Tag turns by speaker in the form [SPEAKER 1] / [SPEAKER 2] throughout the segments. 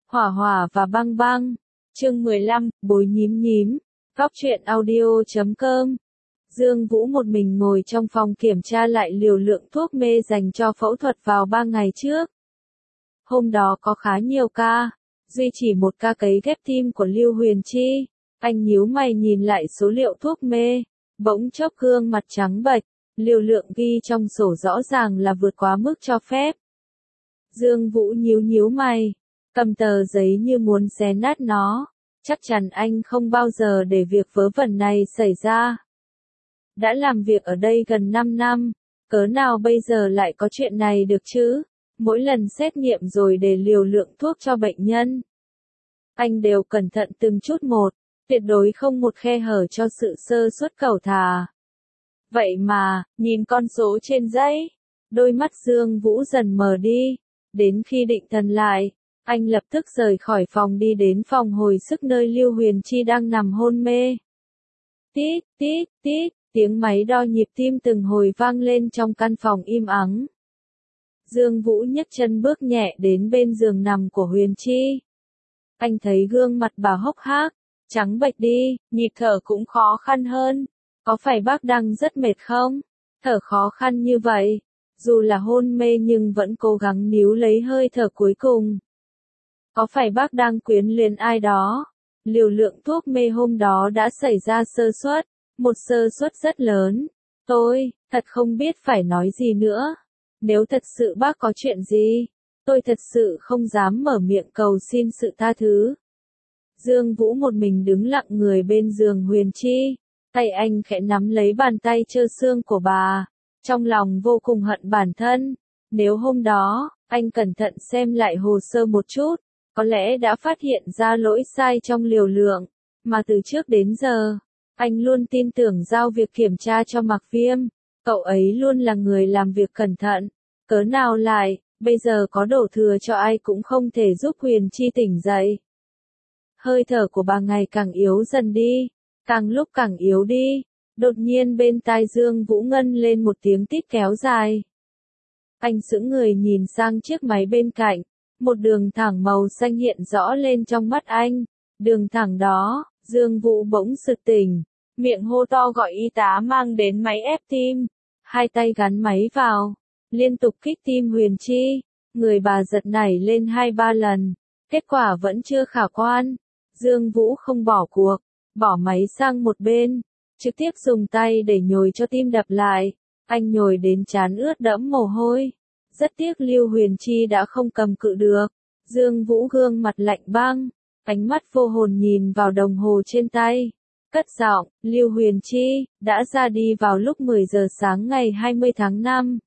[SPEAKER 1] Hỏa hỏa và băng băng. Chương 15, bối nhím nhím. Góc truyện audio.com. Dương Vũ một mình ngồi trong phòng kiểm tra lại liều lượng thuốc mê dành cho phẫu thuật vào 3 ngày trước. Hôm đó có khá nhiều ca, duy chỉ một ca cấy ghép tim của Lưu Huyền Chi. Anh nhíu mày nhìn lại số liệu thuốc mê, bỗng chốc gương mặt trắng bệch, liều lượng ghi trong sổ rõ ràng là vượt quá mức cho phép. Dương Vũ nhíu mày, cầm tờ giấy như muốn xé nát nó, chắc chắn anh không bao giờ để việc vớ vẩn này xảy ra. Đã làm việc ở đây gần 5 năm, cớ nào bây giờ lại có chuyện này được chứ? Mỗi lần xét nghiệm rồi để liều lượng thuốc cho bệnh nhân, anh đều cẩn thận từng chút một, tuyệt đối không một khe hở cho sự sơ suất cẩu thả. Vậy mà, nhìn con số trên giấy, đôi mắt Dương Vũ dần mờ đi, đến khi định thần lại, anh lập tức rời khỏi phòng đi đến phòng hồi sức nơi Lưu Huyền Chi đang nằm hôn mê. Tít, tít, tít, tiếng máy đo nhịp tim từng hồi vang lên trong căn phòng im ắng. Dương Vũ nhấc chân bước nhẹ đến bên giường nằm của Huyền Chi. Anh thấy gương mặt bà hốc hác, trắng bệch đi, nhịp thở cũng khó khăn hơn. Có phải bác đang rất mệt không? Thở khó khăn như vậy, dù là hôn mê nhưng vẫn cố gắng níu lấy hơi thở cuối cùng. Có phải bác đang quyến luyến ai đó? Liều lượng thuốc mê hôm đó đã xảy ra sơ suất, một sơ suất rất lớn. Tôi, thật không biết phải nói gì nữa. Nếu thật sự bác có chuyện gì, tôi thật sự không dám mở miệng cầu xin sự tha thứ. Dương Vũ một mình đứng lặng người bên giường Huyền Chi, tay anh khẽ nắm lấy bàn tay trơ xương của bà, trong lòng vô cùng hận bản thân. Nếu hôm đó, anh cẩn thận xem lại hồ sơ một chút, có lẽ đã phát hiện ra lỗi sai trong liều lượng, mà từ trước đến giờ, anh luôn tin tưởng giao việc kiểm tra cho Mạc Viêm, cậu ấy luôn là người làm việc cẩn thận, cớ nào lại, bây giờ có đổ thừa cho ai cũng không thể giúp Huyền Chi tỉnh dậy. Hơi thở của bà ngày càng yếu dần đi, càng lúc càng yếu đi, đột nhiên bên tai Dương Vũ ngân lên một tiếng tít kéo dài. Anh sững người nhìn sang chiếc máy bên cạnh, một đường thẳng màu xanh hiện rõ lên trong mắt anh, đường thẳng đó, Dương Vũ bỗng sực tỉnh, miệng hô to gọi y tá mang đến máy ép tim, hai tay gắn máy vào, liên tục kích tim Huyền Chi, người bà giật nảy lên 2-3 lần, kết quả vẫn chưa khả quan. Dương Vũ không bỏ cuộc, bỏ máy sang một bên, trực tiếp dùng tay để nhồi cho tim đập lại, anh nhồi đến trán ướt đẫm mồ hôi. Rất tiếc Lưu Huyền Chi đã không cầm cự được, Dương Vũ gương mặt lạnh băng, ánh mắt vô hồn nhìn vào đồng hồ trên tay. Cất giọng, Lưu Huyền Chi, đã ra đi vào lúc 10 giờ sáng ngày 20 tháng 5.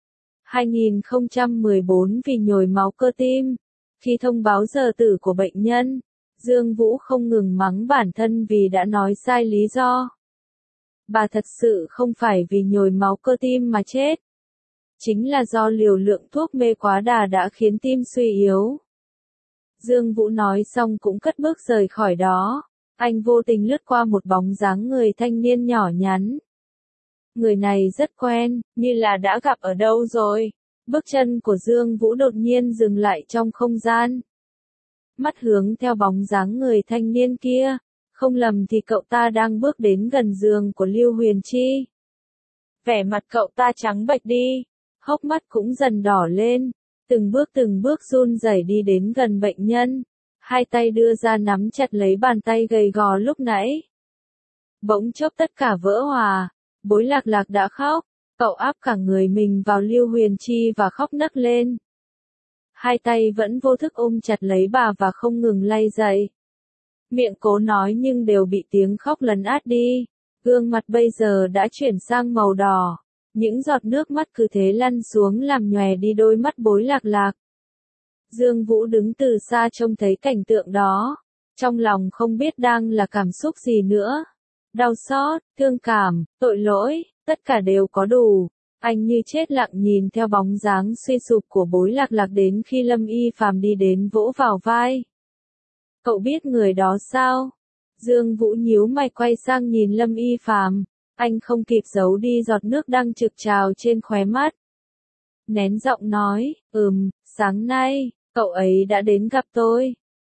[SPEAKER 1] 2014 vì nhồi máu cơ tim. Khi thông báo giờ tử của bệnh nhân, Dương Vũ không ngừng mắng bản thân vì đã nói sai lý do. Bà thật sự không phải vì nhồi máu cơ tim mà chết. Chính là do liều lượng thuốc mê quá đà đã khiến tim suy yếu. Dương Vũ nói xong cũng cất bước rời khỏi đó. Anh vô tình lướt qua một bóng dáng người thanh niên nhỏ nhắn. Người này rất quen, như là đã gặp ở đâu rồi. Bước chân của Dương Vũ đột nhiên dừng lại trong không gian. Mắt hướng theo bóng dáng người thanh niên kia, không lầm thì cậu ta đang bước đến gần giường của Lưu Huyền Chi. Vẻ mặt cậu ta trắng bệch đi, hốc mắt cũng dần đỏ lên, từng bước run rẩy đi đến gần bệnh nhân, hai tay đưa ra nắm chặt lấy bàn tay gầy gò lúc nãy. Bỗng chốc tất cả vỡ hòa, Bối Lạc Lạc đã khóc, cậu áp cả người mình vào Lưu Huyền Chi và khóc nấc lên. Hai tay vẫn vô thức ôm chặt lấy bà và không ngừng lay dậy. Miệng cố nói nhưng đều bị tiếng khóc lấn át đi, gương mặt bây giờ đã chuyển sang màu đỏ, những giọt nước mắt cứ thế lăn xuống làm nhòe đi đôi mắt Bối Lạc Lạc. Dương Vũ đứng từ xa trông thấy cảnh tượng đó, trong lòng không biết đang là cảm xúc gì nữa. Đau xót, thương cảm, tội lỗi, tất cả đều có đủ. Anh như chết lặng nhìn theo bóng dáng suy sụp của Bối Lạc Lạc đến khi Lâm Y Phàm đi đến vỗ vào vai. Cậu biết người đó sao? Dương Vũ nhíu mày quay sang nhìn Lâm Y Phàm, anh không kịp giấu đi giọt nước đang trực trào trên khóe mắt. Nén giọng nói, sáng nay, cậu ấy đã đến gặp tôi.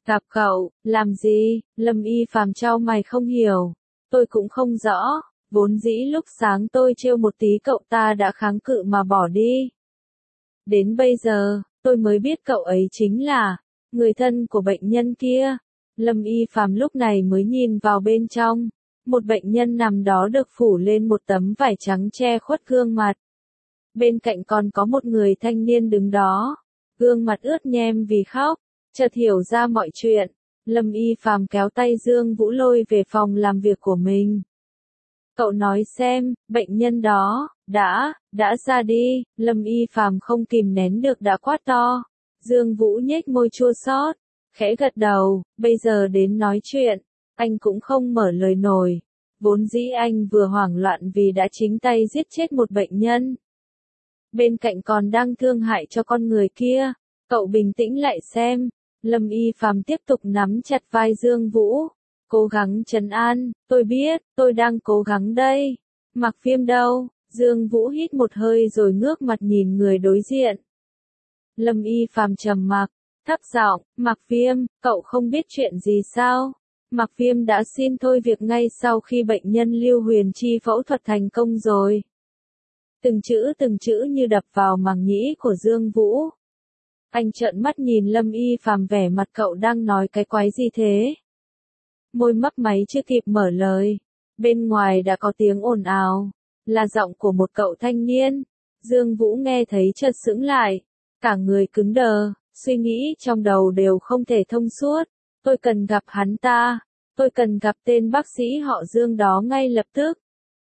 [SPEAKER 1] Gặp cậu, làm gì? Lâm Y Phàm chau mày không hiểu. Tôi cũng không rõ, vốn dĩ lúc sáng tôi trêu một tí cậu ta đã kháng cự mà bỏ đi. Đến bây giờ, tôi mới biết cậu ấy chính là người thân của bệnh nhân kia. Lâm Y Phàm lúc này mới nhìn vào bên trong. Một bệnh nhân nằm đó được phủ lên một tấm vải trắng che khuất gương mặt. Bên cạnh còn có một người thanh niên đứng đó, gương mặt ướt nhem vì khóc. Chợt hiểu ra mọi chuyện, Lâm Y Phàm kéo tay Dương Vũ lôi về phòng làm việc của mình. Cậu nói xem, bệnh nhân đó, đã ra đi, Lâm Y Phàm không kìm nén được đã quát to. Dương Vũ nhếch môi chua xót, khẽ gật đầu, bây giờ đến nói chuyện, anh cũng không mở lời nổi. Vốn dĩ anh vừa hoảng loạn vì đã chính tay giết chết một bệnh nhân. Bên cạnh còn đang thương hại cho con người kia, cậu bình tĩnh lại xem. Lâm Y Phàm tiếp tục nắm chặt vai Dương Vũ, cố gắng trấn an, tôi biết, tôi đang cố gắng đây. Mặc Viêm đâu? Dương Vũ hít một hơi rồi ngước mặt nhìn người đối diện. Lâm Y Phàm trầm mặc, thấp giọng, Mặc Viêm, cậu không biết chuyện gì sao? Mặc Viêm đã xin thôi việc ngay sau khi bệnh nhân Lưu Huyền Chi phẫu thuật thành công rồi. Từng chữ như đập vào màng nhĩ của Dương Vũ. Anh trợn mắt nhìn Lâm Y Phàm, vẻ mặt cậu đang nói cái quái gì thế? Môi mấp máy chưa kịp mở lời. Bên ngoài đã có tiếng ồn ào. Là giọng của một cậu thanh niên. Dương Vũ nghe thấy chợt sững lại. Cả người cứng đờ, suy nghĩ trong đầu đều không thể thông suốt. Tôi cần gặp hắn ta. Tôi cần gặp tên bác sĩ họ Dương đó ngay lập tức.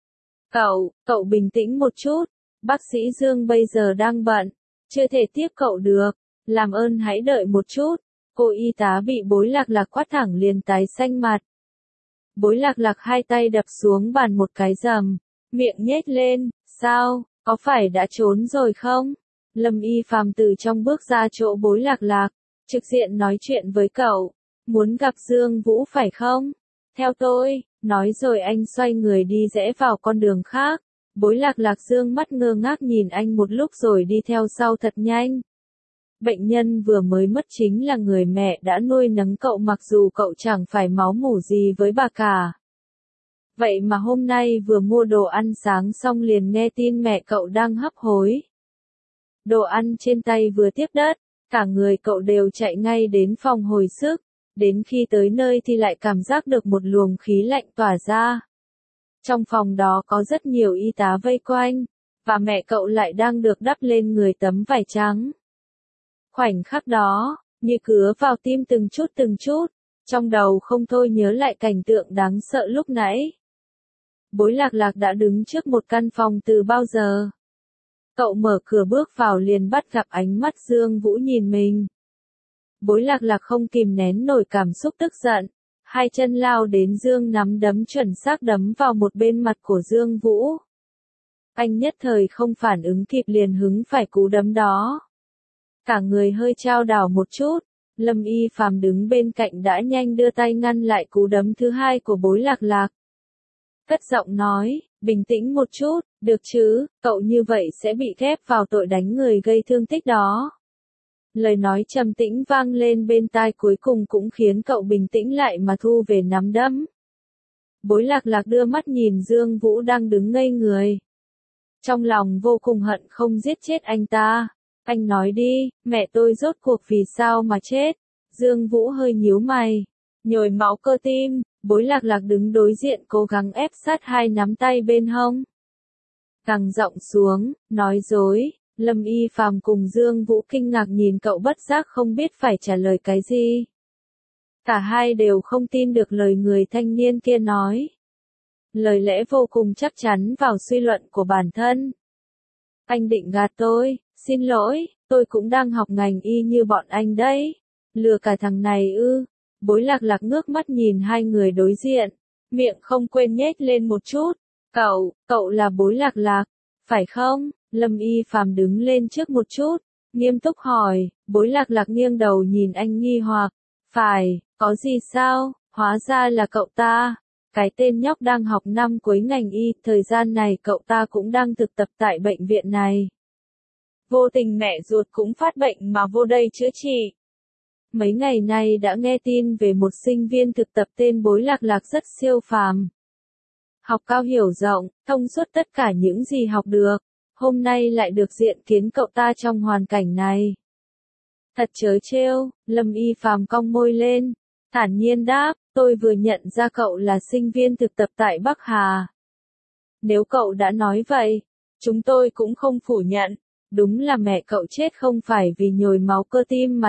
[SPEAKER 1] Cậu bình tĩnh một chút. Bác sĩ Dương bây giờ đang bận. Chưa thể tiếp cậu được. Làm ơn hãy đợi một chút. Cô y tá bị Bối Lạc Lạc quát thẳng liền tái xanh mặt. Bối Lạc Lạc hai tay đập xuống bàn một cái rầm. Miệng nhếch lên. Sao, có phải đã trốn rồi không? Lâm Y Phàm từ trong bước ra chỗ Bối Lạc Lạc. Trực diện nói chuyện với cậu. Muốn gặp Dương Vũ phải không? Theo tôi, nói rồi anh xoay người đi rẽ vào con đường khác. Bối Lạc Lạc dương mắt ngơ ngác nhìn anh một lúc rồi đi theo sau thật nhanh. Bệnh nhân vừa mới mất chính là người mẹ đã nuôi nấng cậu, mặc dù cậu chẳng phải máu mủ gì với bà cả. Vậy mà hôm nay vừa mua đồ ăn sáng xong liền nghe tin mẹ cậu đang hấp hối. Đồ ăn trên tay vừa tiếp đất, cả người cậu đều chạy ngay đến phòng hồi sức. Đến khi tới nơi thì lại cảm giác được một luồng khí lạnh tỏa ra. Trong phòng đó có rất nhiều y tá vây quanh, và mẹ cậu lại đang được đắp lên người tấm vải trắng. Khoảnh khắc đó, như cứa vào tim từng chút, trong đầu không thôi nhớ lại cảnh tượng đáng sợ lúc nãy. Bối Lạc Lạc đã đứng trước một căn phòng từ bao giờ. Cậu mở cửa bước vào liền bắt gặp ánh mắt Dương Vũ nhìn mình. Bối Lạc Lạc không kìm nén nổi cảm xúc tức giận, hai chân lao đến Dương nắm đấm chuẩn xác đấm vào một bên mặt của Dương Vũ. Anh nhất thời không phản ứng kịp liền hứng phải cú đấm đó. Cả người hơi chao đảo một chút, Lâm Y Phàm đứng bên cạnh đã nhanh đưa tay ngăn lại cú đấm thứ hai của Bối Lạc Lạc. Cất giọng nói, bình tĩnh một chút, được chứ, cậu như vậy sẽ bị ghép vào tội đánh người gây thương tích đó. Lời nói trầm tĩnh vang lên bên tai cuối cùng cũng khiến cậu bình tĩnh lại mà thu về nắm đấm. Bối Lạc Lạc đưa mắt nhìn Dương Vũ đang đứng ngây người. Trong lòng vô cùng hận không giết chết anh ta. Anh nói đi, mẹ tôi rốt cuộc vì sao mà chết? Dương Vũ hơi nhíu mày. Nhồi máu cơ tim, Bối Lạc Lạc đứng đối diện cố gắng ép sát hai nắm tay bên hông. Gằn giọng xuống, nói dối. Lâm Y Phàm cùng Dương Vũ kinh ngạc nhìn cậu bất giác không biết phải trả lời cái gì. Cả hai đều không tin được lời người thanh niên kia nói. Lời lẽ vô cùng chắc chắn vào suy luận của bản thân. Anh định gạt tôi, xin lỗi, tôi cũng đang học ngành y như bọn anh đấy. Lừa cả thằng này ư? Bối Lạc Lạc ngước mắt nhìn hai người đối diện, miệng không quên nhếch lên một chút. Cậu là Bối Lạc Lạc, phải không? Lâm Y Phàm đứng lên trước một chút, nghiêm túc hỏi. Bối Lạc Lạc nghiêng đầu nhìn anh nghi hoặc. Phải, có gì sao? Hóa ra là cậu ta. Cái tên nhóc đang học năm cuối ngành y, thời gian này cậu ta cũng đang thực tập tại bệnh viện này. Vô tình mẹ ruột cũng phát bệnh mà vô đây chữa trị. Mấy ngày nay đã nghe tin về một sinh viên thực tập tên Bối Lạc Lạc rất siêu phàm. Học cao hiểu rộng, thông suốt tất cả những gì học được. Hôm nay lại được diện kiến cậu ta trong hoàn cảnh này. Thật trớ trêu, Lâm Y Phàm cong môi lên, thản nhiên đáp, tôi vừa nhận ra cậu là sinh viên thực tập tại Bắc Hà. Nếu cậu đã nói vậy, chúng tôi cũng không phủ nhận. Đúng là mẹ cậu chết không phải vì nhồi máu cơ tim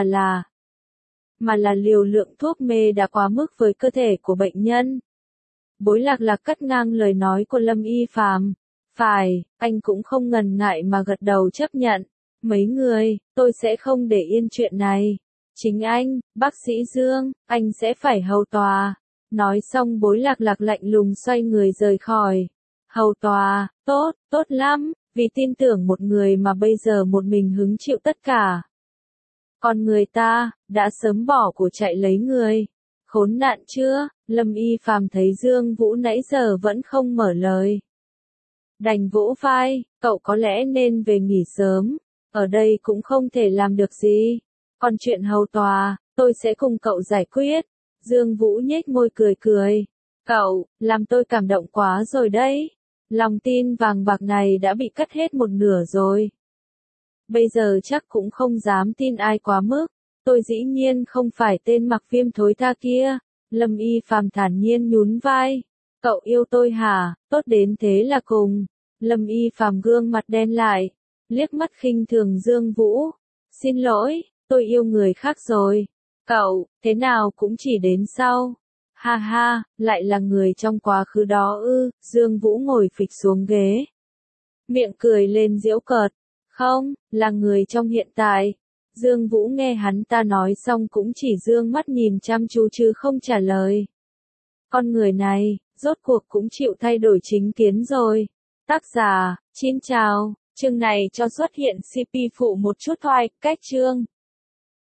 [SPEAKER 1] mà là liều lượng thuốc mê đã quá mức với cơ thể của bệnh nhân. Bối Lạc Lạc cắt ngang lời nói của Lâm Y Phàm. Phải, anh cũng không ngần ngại mà gật đầu chấp nhận. Mấy người, tôi sẽ không để yên chuyện này. Chính anh, bác sĩ Dương, anh sẽ phải hầu tòa. Nói xong Bối Lạc Lạc lạnh lùng xoay người rời khỏi. Hầu tòa, tốt, tốt lắm, vì tin tưởng một người mà bây giờ một mình hứng chịu tất cả. Còn người ta, đã sớm bỏ của chạy lấy người. Khốn nạn chưa, Lâm Y Phàm thấy Dương Vũ nãy giờ vẫn không mở lời. Đành vỗ vai, cậu có lẽ nên về nghỉ sớm, ở đây cũng không thể làm được gì. Còn chuyện hầu tòa, tôi sẽ cùng cậu giải quyết. Dương Vũ nhếch môi cười cười. Cậu, làm tôi cảm động quá rồi đấy. Lòng tin vàng bạc này đã bị cắt hết một nửa rồi. Bây giờ chắc cũng không dám tin ai quá mức. Tôi dĩ nhiên không phải tên mặc viêm thối tha kia. Lâm Y Phàm thản nhiên nhún vai. Cậu yêu tôi hả, tốt đến thế là cùng. Lâm Y Phàm gương mặt đen lại, liếc mắt khinh thường Dương Vũ. Xin lỗi, tôi yêu người khác rồi. Cậu, thế nào cũng chỉ đến sau. Ha ha, lại là người trong quá khứ đó ư, Dương Vũ ngồi phịch xuống ghế. Miệng cười lên giễu cợt. Không, là người trong hiện tại. Dương Vũ nghe hắn ta nói xong cũng chỉ dương mắt nhìn chăm chú chứ không trả lời. Con người này, rốt cuộc cũng chịu thay đổi chính kiến rồi. Tác giả, xin chào, chương này cho xuất hiện CP phụ một chút thôi, cách chương.